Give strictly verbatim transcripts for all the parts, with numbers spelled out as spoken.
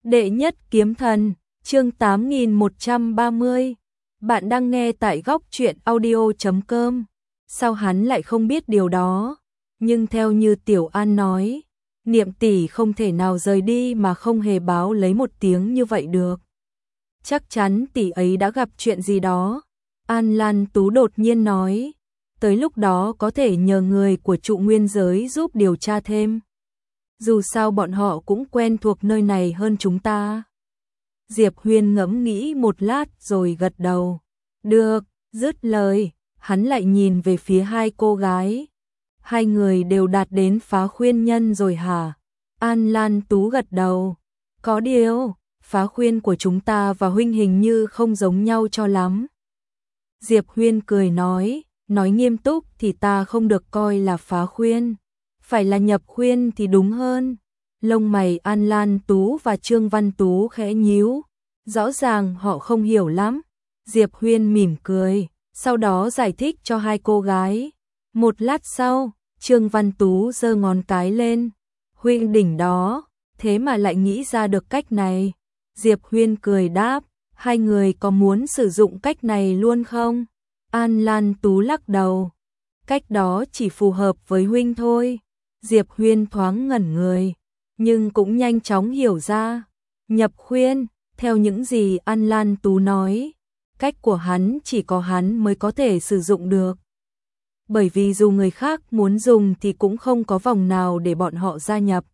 Đệ nhất kiếm thần, chương tám nghìn một trăm ba mươi. Bạn đang nghe tại góc truyện audio chấm com. Sao hắn lại không biết điều đó? Nhưng theo như Tiểu An nói, Niệm tỷ không thể nào rời đi mà không hề báo lấy một tiếng như vậy được. Chắc chắn tỷ ấy đã gặp chuyện gì đó. An Lan Tú đột nhiên nói, tới lúc đó có thể nhờ người của trụ nguyên giới giúp điều tra thêm. Dù sao bọn họ cũng quen thuộc nơi này hơn chúng ta. Diệp Huyên ngẫm nghĩ một lát rồi gật đầu. Được, dứt lời, hắn lại nhìn về phía hai cô gái. Hai người đều đạt đến phá khuyên nhân rồi hả? An Lan Tú gật đầu. Có điều, phá khuyên của chúng ta và huynh hình như không giống nhau cho lắm. Diệp Huyên cười nói, nói nghiêm túc thì ta không được coi là phá khuyên. Phải là nhập khuyên thì đúng hơn. Lông mày An Lan Tú và Trương Văn Tú khẽ nhíu. Rõ ràng họ không hiểu lắm. Diệp Huyên mỉm cười, sau đó giải thích cho hai cô gái. Một lát sau, Trương Văn Tú giơ ngón cái lên. Huynh đỉnh đó, thế mà lại nghĩ ra được cách này. Diệp Huyên cười đáp, hai người có muốn sử dụng cách này luôn không? An Lan Tú lắc đầu. Cách đó chỉ phù hợp với huynh thôi. Diệp Huyên thoáng ngẩn người, nhưng cũng nhanh chóng hiểu ra. Nhập khuyên, theo những gì An Lan Tú nói, cách của hắn chỉ có hắn mới có thể sử dụng được. Bởi vì dù người khác muốn dùng thì cũng không có vòng nào để bọn họ gia nhập.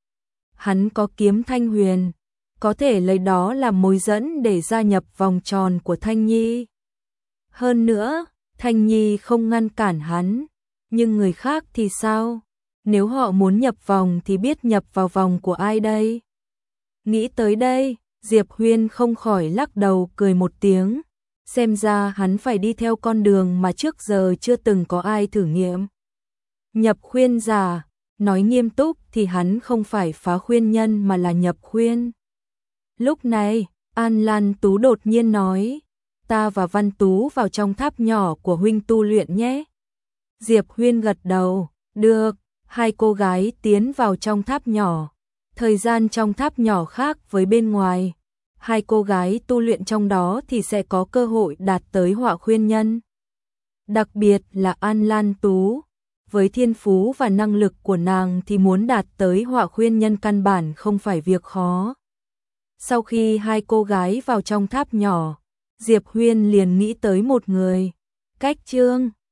Hắn có kiếm Thanh Huyền, có thể lấy đó làm mối dẫn để gia nhập vòng tròn của Thanh Nhi. Hơn nữa, Thanh Nhi không ngăn cản hắn, nhưng người khác thì sao? Nếu họ muốn nhập vòng thì biết nhập vào vòng của ai đây? Nghĩ tới đây, Diệp Huyên không khỏi lắc đầu cười một tiếng. Xem ra hắn phải đi theo con đường mà trước giờ chưa từng có ai thử nghiệm. Nhập khuyên giả, nói nghiêm túc thì hắn không phải phá khuyên nhân mà là nhập khuyên. Lúc này, An Lan Tú đột nhiên nói, ta và Văn Tú vào trong tháp nhỏ của huynh tu luyện nhé. Diệp Huyên gật đầu, được. Hai cô gái tiến vào trong tháp nhỏ. Thời gian trong tháp nhỏ khác với bên ngoài. Hai cô gái tu luyện trong đó thì sẽ có cơ hội đạt tới họa khuyên nhân. Đặc biệt là An Lan Tú. Với thiên phú và năng lực của nàng thì muốn đạt tới họa khuyên nhân căn bản không phải việc khó. Sau khi hai cô gái vào trong tháp nhỏ, Diệp Huyên liền nghĩ tới một người. Cách Trương